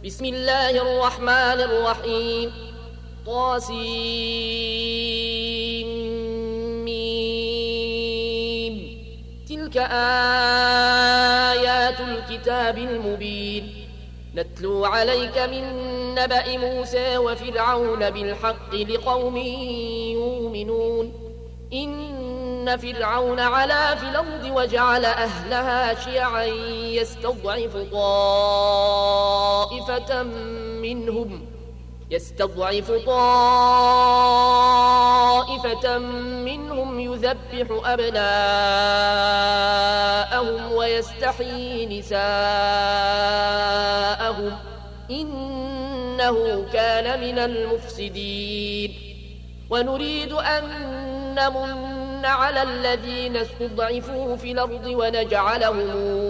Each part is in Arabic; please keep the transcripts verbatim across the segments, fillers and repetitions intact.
بسم الله الرحمن الرحيم. طاسيم. تلك آيات الكتاب المبين نتلو عليك من نبأ موسى وفرعون بالحق لقوم يؤمنون. إن فرعون علا في الأرض وجعل أهلها شيعا يستضعف طائفة منهم يستضعف طائفة منهم يذبح أبناءهم ويستحيي نساءهم إنه كان من المفسدين. ونريد أن نمن على الذين استضعفوا في الأرض ونجعلهم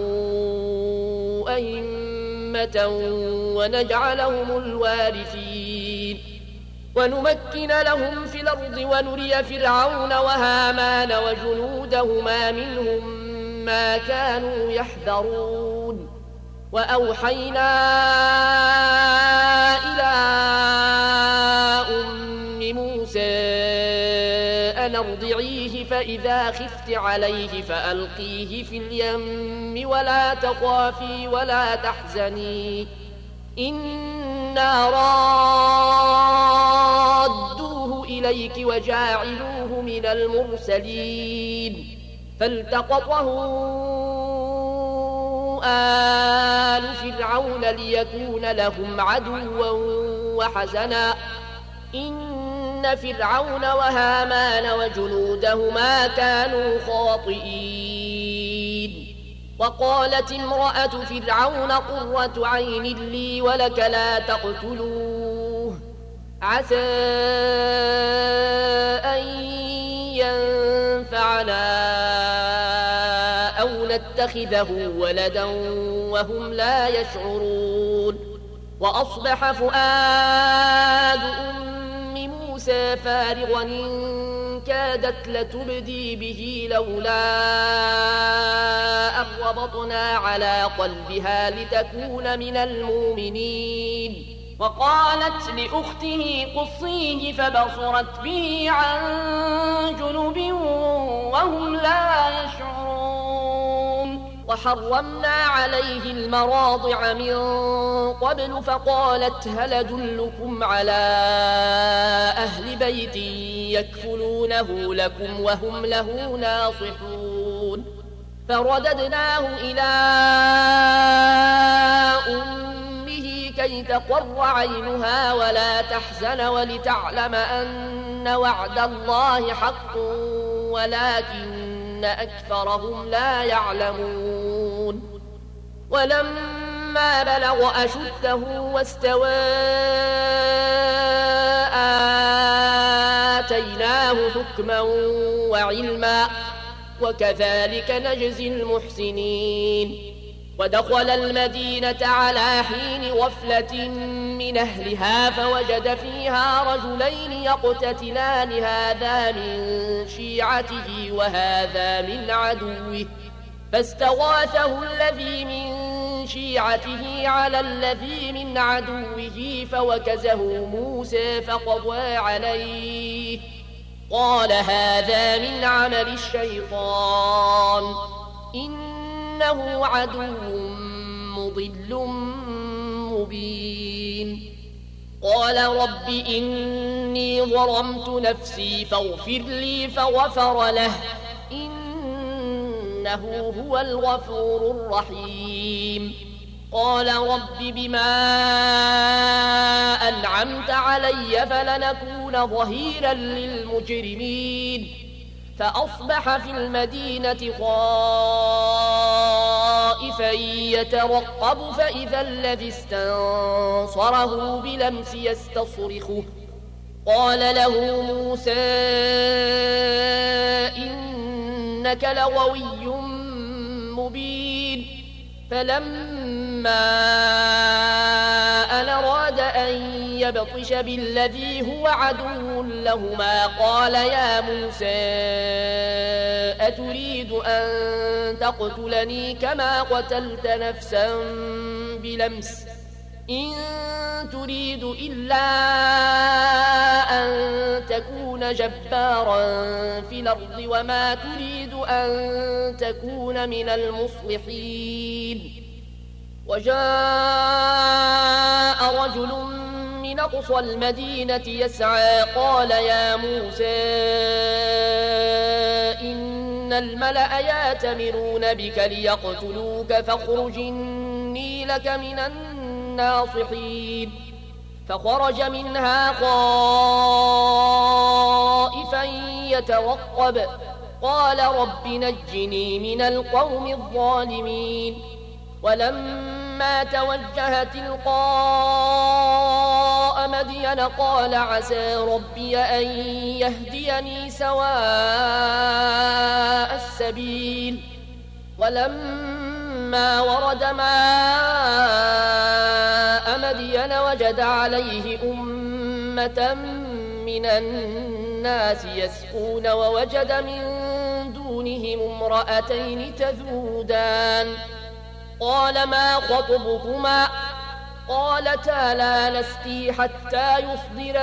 أئمة ونجعلهم الوارثين ونمكن لهم في الأرض ونري فرعون وهامان وجنودهما منهم ما كانوا يحذرون. وأوحينا إلى أم موسى أن ارضعيه فإذا خفت عليه فألقيه في اليم ولا تخافي ولا تحزني إنا رادوه إليك وجاعلوه من المرسلين. فالتقطه آل فرعون ليكون لهم عدوا وحزنا إن فرعون وهامان وجنودهما كانوا خاطئين. وقالت امرأة فرعون قرة عين لي ولك لا تقتلوه عسى أن ينفعنا أو نتخذه ولدا وهم لا يشعرون. وأصبح فؤاد أم موسى فارغا إن كادت لتبدي به لولا أن ربطنا على قلبها لتكون من المؤمنين. وقالت لأخته قصيه فبصرت به عن جنب وهم لا يشعرون. وحرمنا عليه المراضع من قبل فقالت هل أدلكم على أهل بيت يكفلونه لكم وهم له ناصحون. فرددناه إلى أمه كي تقر عينها ولا تحزن ولتعلم أن وعد الله حق ولكن أكثرهم لا يعلمون. ولما بلغ أشده واستوى آتيناه حكما وعلما وكذلك نجزي المحسنين. ودخل المدينة على حين غفلة من أهلها فوجد فيها رجلين يقتتلان هذا من شيعته وهذا من عدوه فاستغاثه الذي من شيعته على الذي من عدوه فوكزه موسى فقضى عليه قال هذا من عمل الشيطان إنه عدو مضل مبين. قال رب إني ظلمت نفسي فاغفر لي فغفر له إنه هو الغفور الرحيم. قال رب بما أنعمت علي فلنكون ظهيرا للمجرمين. فأصبح في المدينة خائفا يترقب فإذا الذي استنصره بلمس يستصرخه. قال له موسى إنك لغوي مبين. فلما أن أراد أن يبطش بالذي هو عدو لهما قال يا موسى أتريد أن تقتلني كما قتلت نفسا بلمس إن تريد إلا أن تكون جبارا في الأرض وما تريد أن تكون من المصلحين. وجاء رجل من أقصى المدينة يسعى قال يا موسى إن الملأ يأتمرون بك ليقتلوك فاخرج إني لك من الناصحين. فخرج منها خائفا يترقب قال رب نجني من القوم الظالمين. ولما توجه تلقاء مدين قال عسى ربي أن يهديني سواء السبيل. ولما ورد ماء مدين وجد عليه أمة من الناس يسقون ووجد من دونهم امرأتين تذودان قال ما خطبكما قالتا لا نسقي حتى يصدر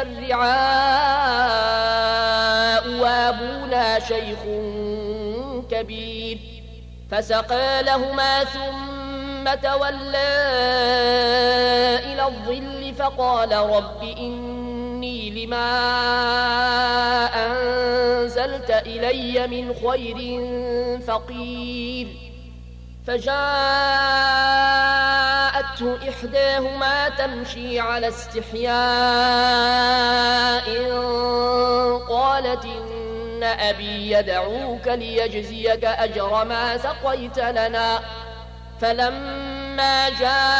الرعاء وابونا شيخ كبير. فسقى لهما ثم تولى إلى الظل فقال رب إني لما أنزلت إلي من خير فقير. فجاءته إحداهما تمشي على استحياء قالت إن أبي يدعوك ليجزيك أجر ما سقيت لنا. فلما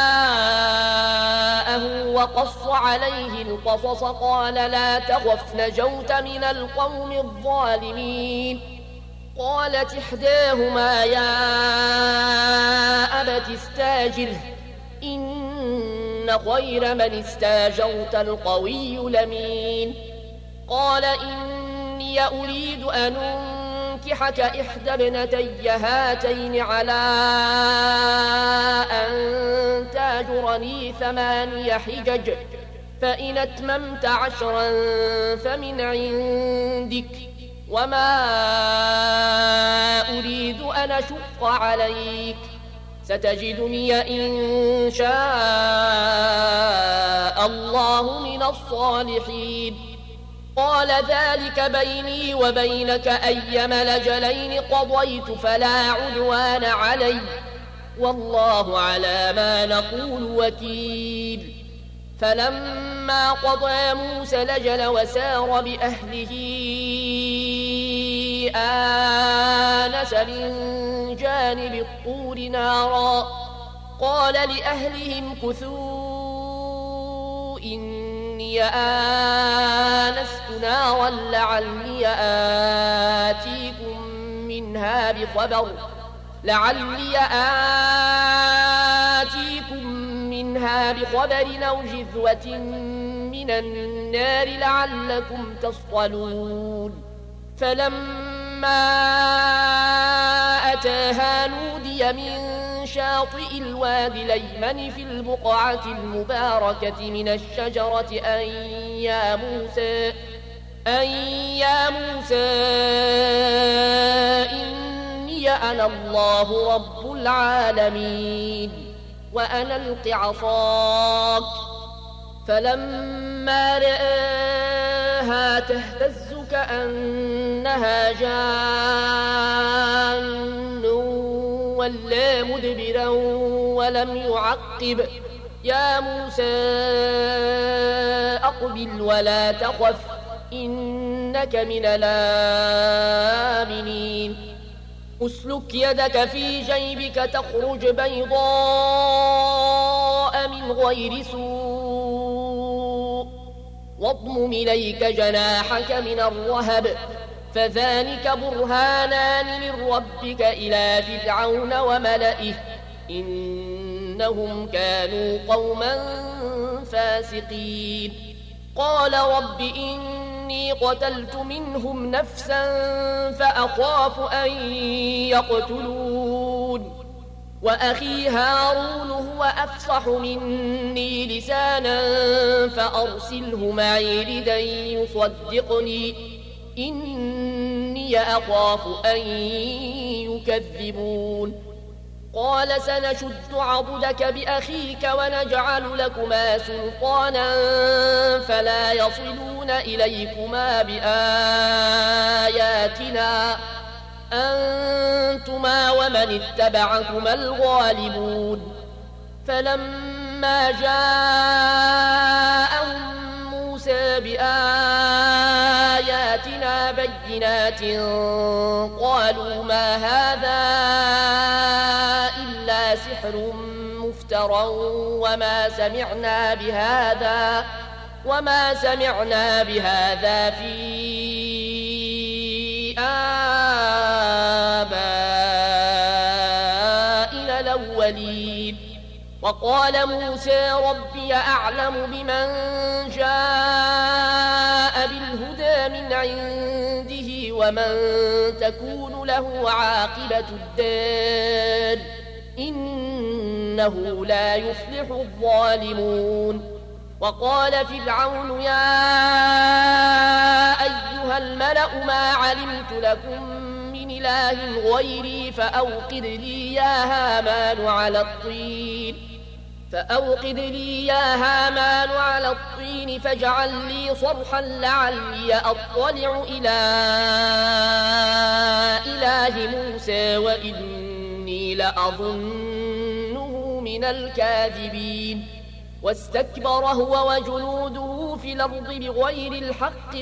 جاءه وقص عليه القصص قال لا تخف نجوت من القوم الظالمين. قالت إحداهما يا أبت استاجره إن خير من استاجرت القوي الأمين. قال إني أريد أن أنكحك إحدى ابنتي هاتين على أن تاجرني ثماني حجج فإن أتممت عشرا فمن عندك وما أريد أن أشق عليك ستجدني إن شاء الله من الصالحين. قال ذلك بيني وبينك أيما الأجلين قضيت فلا عدوان علي والله على ما نقول وكيل. فلما قضى موسى الأجل وسار بأهله آنس من جانب الطور نارا قال لأهلهم كثوا إني آنست نارا لعلي آتيكم منها بخبر لعلي آتيكم منها بخبر أو جذوة من النار لعلكم تصطلون. فلما أتاها نودي من شاطئ الوادي الأيمن في البقعة المباركة من الشجرة أن يا موسى أن يا موسى إني أنا الله رب العالمين وأنا ألق عصاك. فلما رآها تهتز كأنها جان ولا مدبرا ولم يعقب يا موسى أقبل ولا تخف إنك من الآمنين. أسلك يدك في جيبك تخرج بيضاء من غير سوء واضمم إليك جناحك من الرهب فذلك برهانان من ربك إلى فرعون وملئه إنهم كانوا قوما فاسقين. قال رب إني قتلت منهم نفسا فأخاف أن يقتلون وأخي هارون هو أفصح مني لسانا فأرسله معي ردا يصدقني إني أخاف أن يكذبون قال سنشد عضدك بأخيك ونجعل لكما سلطانا فلا يصلون إليكما بآياتنا أنتما ومن اتبعكما الغالبون فلما جاءهم موسى بآياتنا بينات قالوا ما هذا إلا سحر مفترى وما سمعنا بهذا وما سمعنا بهذا في آبائنا الأولين وقال موسى ربي أعلم بمن جاء بالهدى من عنده ومن تكون له عاقبة الدار إنه لا يفلح الظالمون وقال فرعون يا أيها الملأ ما علمت لكم من إله غيري فأوقد لي يا هامان على الطين فأوقد لي يا هامان على الطين فاجعل لي صرحا لعلي أطلع إلى إله موسى وإني لأظنه من الكاذبين واستكبر هو وجنوده في الأرض بغير الحق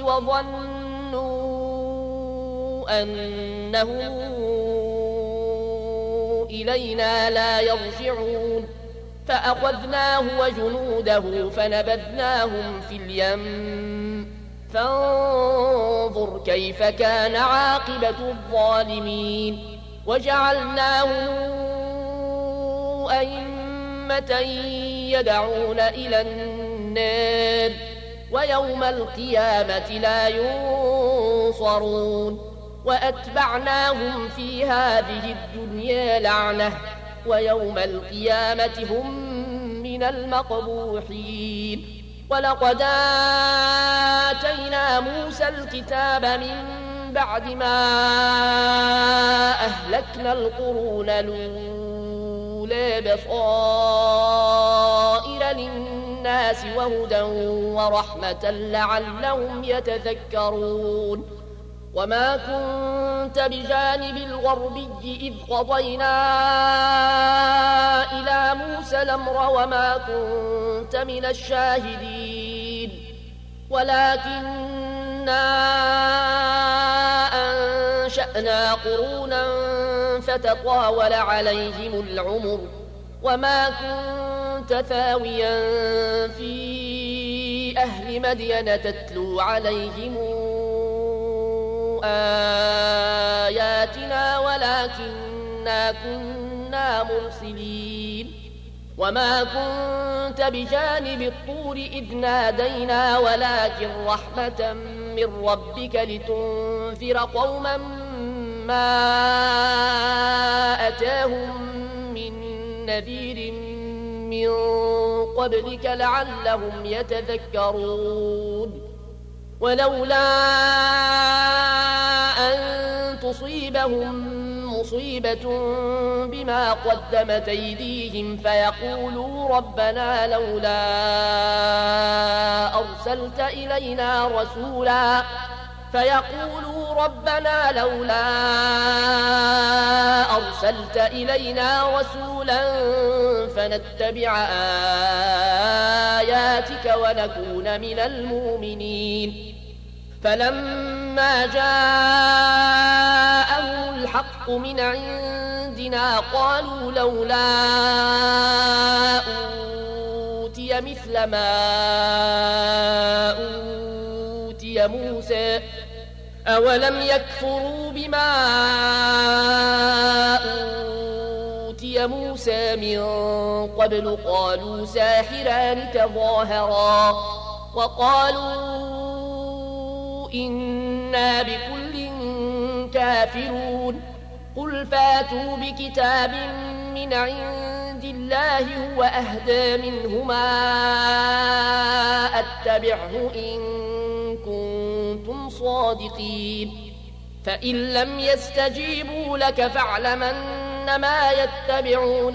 وظنوا أنهم إلينا لا يرجعون فأخذناه وجنوده فنبذناهم في اليم فانظر كيف كان عاقبة الظالمين وجعلناهم أئمة يدعون إلى النار ويوم القيامة لا ينصرون وأتبعناهم في هذه الدنيا لعنة ويوم القيامة هم من المقبوحين ولقد آتينا موسى الكتاب من بعد ما أهلكنا القرون الأولى بصائر للناس وهدى ورحمة لعلهم يتذكرون وما كنت بجانب الغربي إذ قضينا إلى موسى الأمر وما كنت من الشاهدين ولكننا أنشأنا قرونا فتطاول عليهم العمر وما كنت ثاويا في أهل مدين تتلو عليهم آياتنا ولكننا كنا مرسلين وما كنت بجانب الطور إذ نادينا ولكن رحمة من ربك لتنذر قوما ما أتاهم من نذير من قبلك لعلهم يتذكرون ولولا أن تصيبهم مصيبة بما قدمت أيديهم فيقولوا ربنا لولا أرسلت إلينا رسولا فيقولوا ربنا لولا أرسلت إلينا رسولا فنتبع آياتك ونكون من المؤمنين فلما جاءهم الحق من عندنا قالوا لولا أوتي مثل ما أوتي موسى أولم يكفروا بما أوتي موسى من قبل قالوا ساحران تظاهرا وقالوا إنا بكل كافرون قل فاتوا بكتاب من من عند الله هو أهدى منهما أتبعه إن كنتم صادقين فإن لم يستجيبوا لك فاعلم أنما يتبعون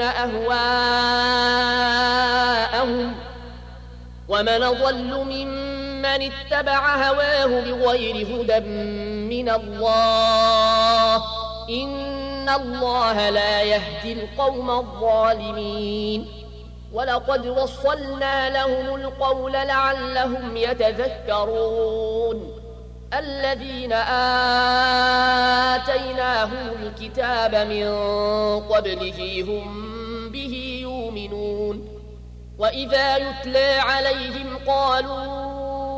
أهواءهم ومن أضل ممن اتبع هواه بغير هدى من الله إن الله لا يهدي القوم الظالمين ولقد وصلنا لهم القول لعلهم يتذكرون الذين آتيناهم الكتاب من قبله هم به يؤمنون وإذا يتلى عليهم قالوا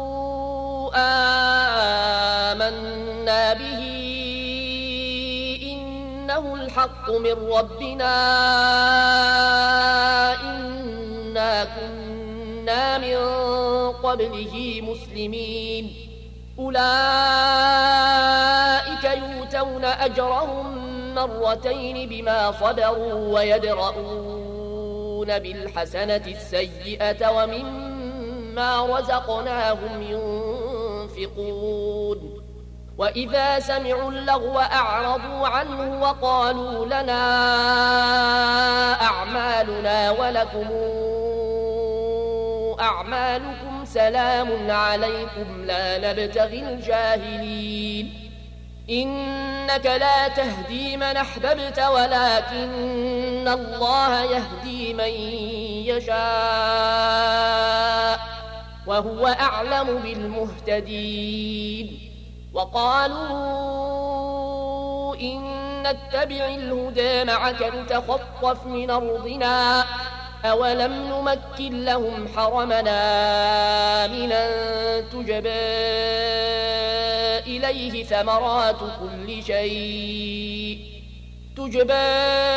آمنا به إنه الحق من ربنا إنا كنا من قبله مسلمين أولئك يؤتون أجرهم مرتين بما صبروا ويدرؤون بالحسنة السيئة ومما رزقناهم ينفقون وإذا سمعوا اللغو أعرضوا عنه وقالوا لنا أعمالنا ولكم أعمالكم سلام عليكم لا نبتغي الجاهلين إنك لا تهدي من أحببت ولكن الله يهدي من يشاء وهو أعلم بالمهتدين وقالوا إن نتبع الهدى معك نتخطف من أرضنا أولم نمكن لهم حرمنا آمنا تجبى إليه ثمرات كل شيء تجبى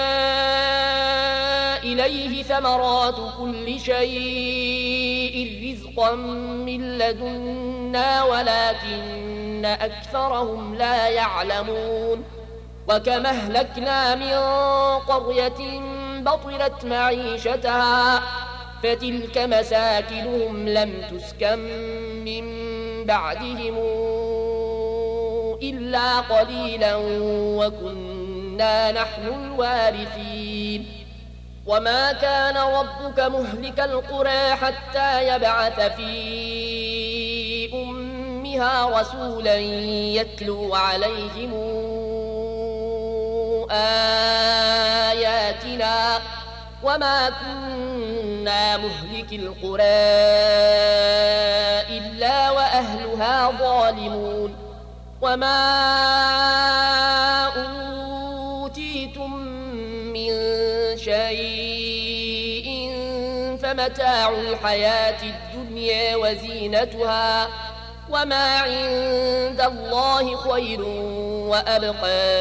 إليه ثمرات كل شيء رزقا من لدنا ولكن أكثرهم لا يعلمون وكم أهلكنا من قرية بطرت معيشتها فتلك مساكنهم لم تسكن من بعدهم إلا قليلا وكنا نحن الوارثين وما كان ربك مهلك القرى حتى يبعث في أمها رسولا يتلو عليهم آياتنا وما كنا مهلك القرى إلا وأهلها ظالمون وما أوتيتم من شيء فمتاع الحياة الدنيا وزينتها وما عند الله خير وأبقى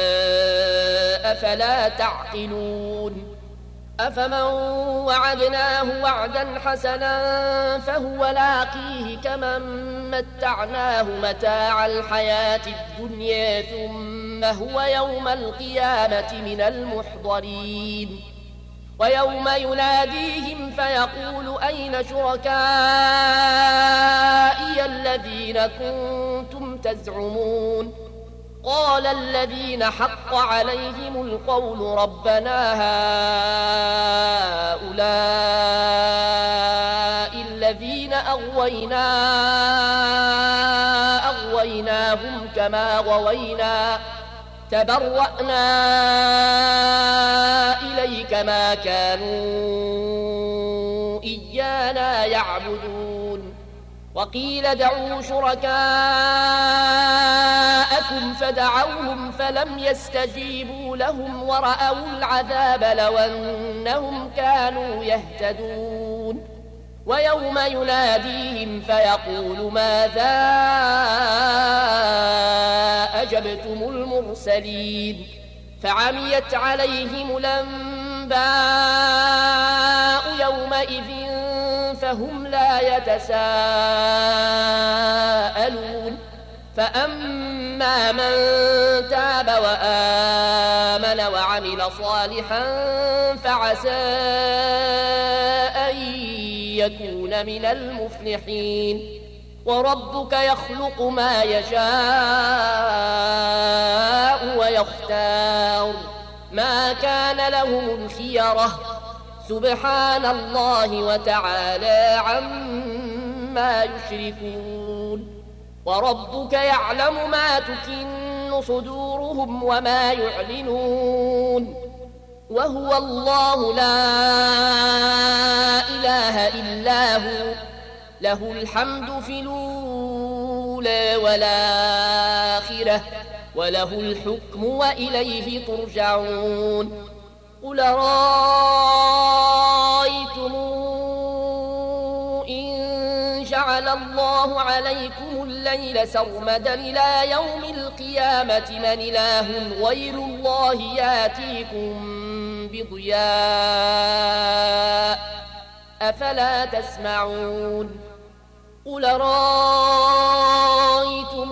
أفلا تعقلون أفمن وعدناه وعدا حسنا فهو لاقيه كمن متعناه متاع الحياة الدنيا ثم هو يوم القيامة من المحضرين ويوم يناديهم فيقول أين شركائي الذين كنتم تزعمون قال الذين حق عليهم القول ربنا هؤلاء الذين أغوينا أغويناهم كما غوينا تبرأنا إليك ما كانوا إيانا يعبدون وقيل ادعوا شركاءكم فدعوهم فلم يستجيبوا لهم ورأوا العذاب لو أنهم كانوا يهتدون ويوم يناديهم فيقول ماذا أجبتم المرسلين فعميت عليهم الأنباء يومئذ فهم لا يتساءلون فأما من تاب وآمن وعمل صالحا فعسى أن يكون من المفلحين وربك يخلق ما يشاء ويختار ما كان لهم الخيرة سبحان الله وتعالى عما يشركون وربك يعلم ما تكن صدورهم وما يعلنون وهو الله لا إله إلا هو له الحمد في الأولى والآخرة وله الحكم وإليه ترجعون قل رأيتم إن جعل الله عليكم الليل سرمدا إلى يوم القيامة من إله غير الله ياتيكم بضياء أفلا تسمعون قل رأيتم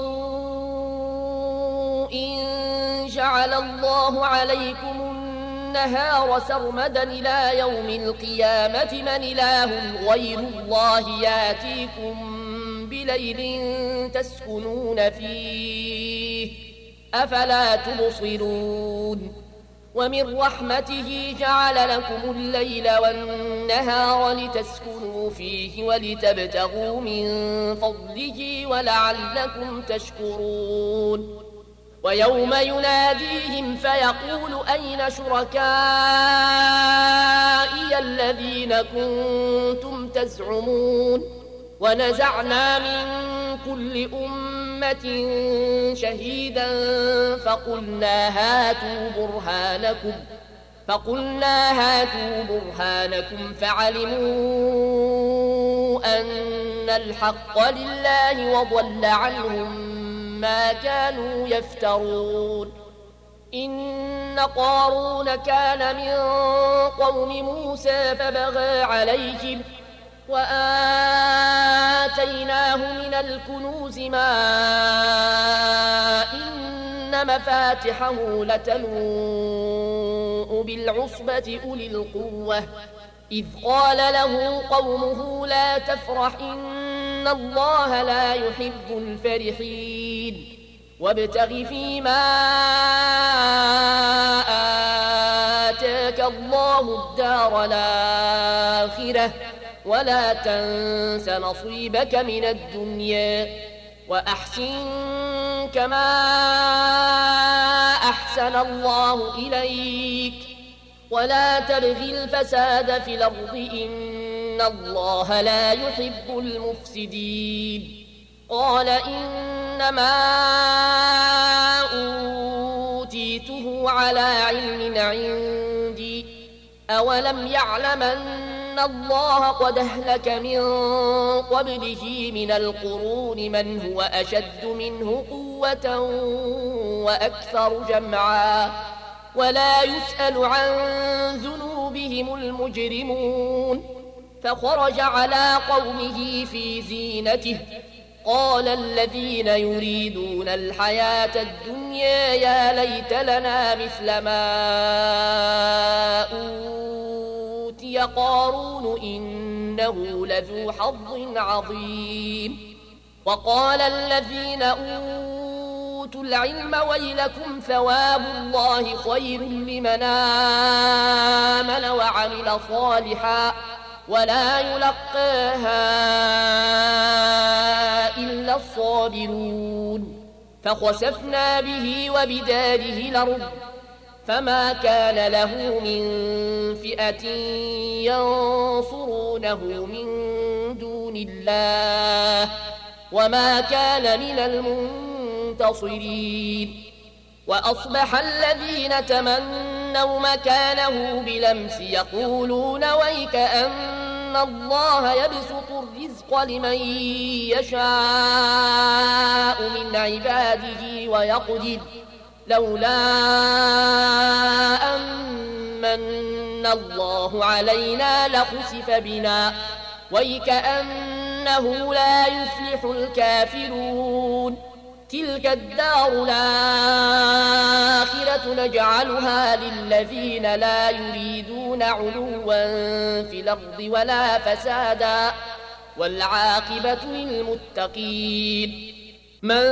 إن جعل الله عليكم النهار سرمدا إلى يوم القيامة من إله غير الله ياتيكم بليل تسكنون فيه أفلا تبصرون ومن رحمته جعل لكم الليل والنهار لتسكنوا فيه ولتبتغوا من فضله ولعلكم تشكرون ويوم يناديهم فيقول أين شركائي الذين كنتم تزعمون ونزعنا من كل أمة شهيدا فقلنا هاتوا برهانكم فقلنا هاتوا برهانكم فعلموا أن الحق لله وضل عنهم ما كانوا يفترون إن قارون كان من قوم موسى فبغى عليهم وآتيناه من الكنوز ما إن مفاتحه لتنوء بالعصبة أولي القوة إذ قال له قومه لا تفرح إن الله لا يحب الفرحين وابتغ فيما آتاك الله الدار الآخرة ولا تنس نصيبك من الدنيا وأحسن كما أحسن الله إليك ولا تبغ الفساد في الأرض إن الله لا يحب المفسدين قال إنما أوتيته على علم عندي أولم يعلم أن الله قد أهلك من قبله من القرون من هو أشد منه قوة وأكثر جمعا ولا يسأل عن ذنوبهم المجرمون فخرج على قومه في زينته قال الذين يريدون الحياة الدنيا يا ليت لنا مثل ما أوتي قارون إنه لذو حظ عظيم وقال الذين أوتوا العلم ويلكم ثواب الله خير لمن آمن وعمل صالحا ولا يلقاها إلا الصابرون فخسفنا به وبداره الأرض فما كان له من فئة ينصرونه من دون الله وما كان من المنتصرين وأصبح الذين تمنوا مكانه بلمس يقولون ويك أن الله يبسط الرزق لمن يشاء من عباده ويقدر لولا أمن الله علينا لخسف بنا ويك أنه لا يفلح الكافرون تلك الدار الآخرة نجعلها للذين لا يريدون علوا في الأرض ولا فسادا والعاقبة للمتقين من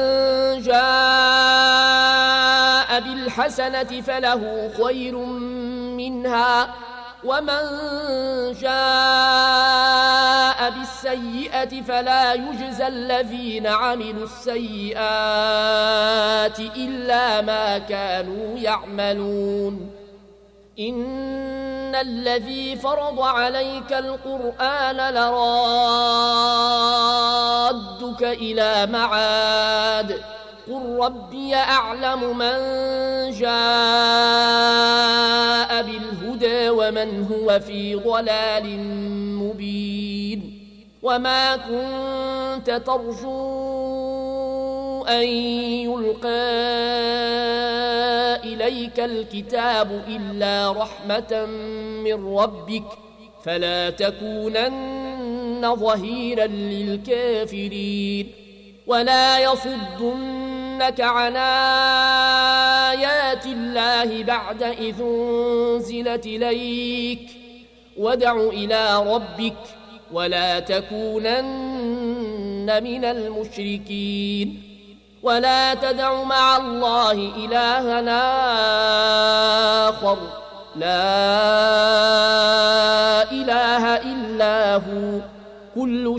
جاء بالحسنة فله خير منها ومن جاء بالسيئة فلا يجزى الذين عملوا السيئات إلا ما كانوا يعملون إن الذي فرض عليك القرآن لرادك إلى معاد قل ربي أعلم من جاء بالهدى ومن هو في ضلال مبين وما كنت ترجو أن يلقى إليك الكتاب إلا رحمة من ربك فلا تكونن ظهيرا للكافرين ولا يصدنك عن آيات الله بعد إذ أنزلت إليك وادع إلى ربك ولا تكونن من المشركين ولا تدع مع الله إلهنا آخر لا إله إلا هو كل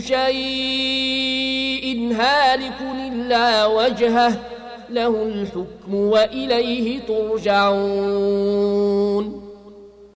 شيء هالك إلا وجهه له الحكم وإليه ترجعون